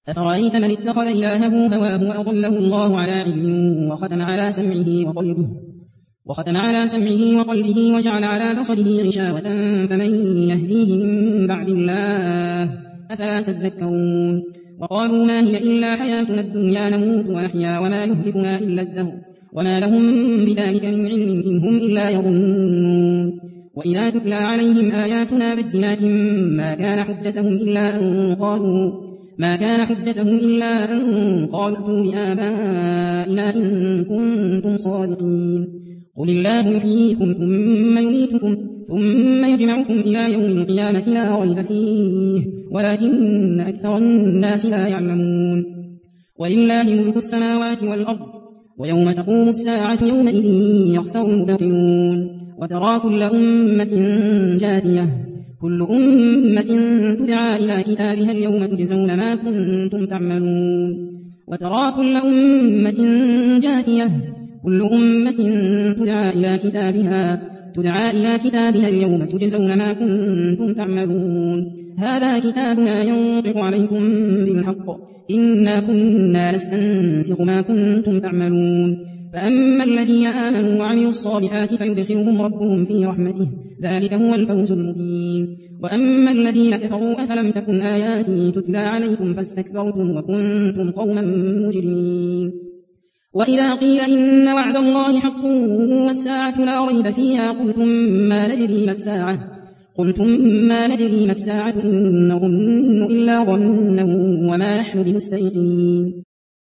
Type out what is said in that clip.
أفرأيت من اتخذ إلهه هواه وأضله الله على علم وختم على سمعه وقلبه وجعل على بصره غشاوة فمن يهديه من بعد الله أفلا تذكرون وقالوا ما هي إلا حياتنا الدنيا نموت ونحيا وما يهلكنا إلا الدهر وما لهم بذلك من علم إن هم إلا يظنون وإذا تتلى عليهم آياتنا بينات ما كان حجتهم إلا أن قالوا ائتوا بآبائنا إن كنتم صادقين قل الله يحييكم ثم يميتكم ثم يجمعكم إلى يوم القيامة لا ريب فيه ولكن أكثر الناس لا يعلمون ولله ملك السماوات والأرض ويوم تقوم الساعة يومئذ يخسر المبطلون وترى كل أمة تدعى إلى كتابها اليوم تجزون ما كنتم تعملون وترى كل أمة تدعى إلى كتابها اليوم تجزون ما كنتم تعملون هذا كتابنا ينطق عليكم بالحق إنا كنا نستنسخ ما كنتم تعملون فأما الذين آمنوا وعملوا الصالحات فيدخلهم ربهم في رحمته ذلك هو الفوز المبين وأما الذين كفروا أفلم تكن آياتي تتلى عليكم فاستكبرتم وكنتم قوما مجرمين وإذا قيل إن وعد الله حق والساعة لا ريب فيها قلتم ما ندري ما الساعة إن نظن إلا ظنا وما نحن بمستيقنين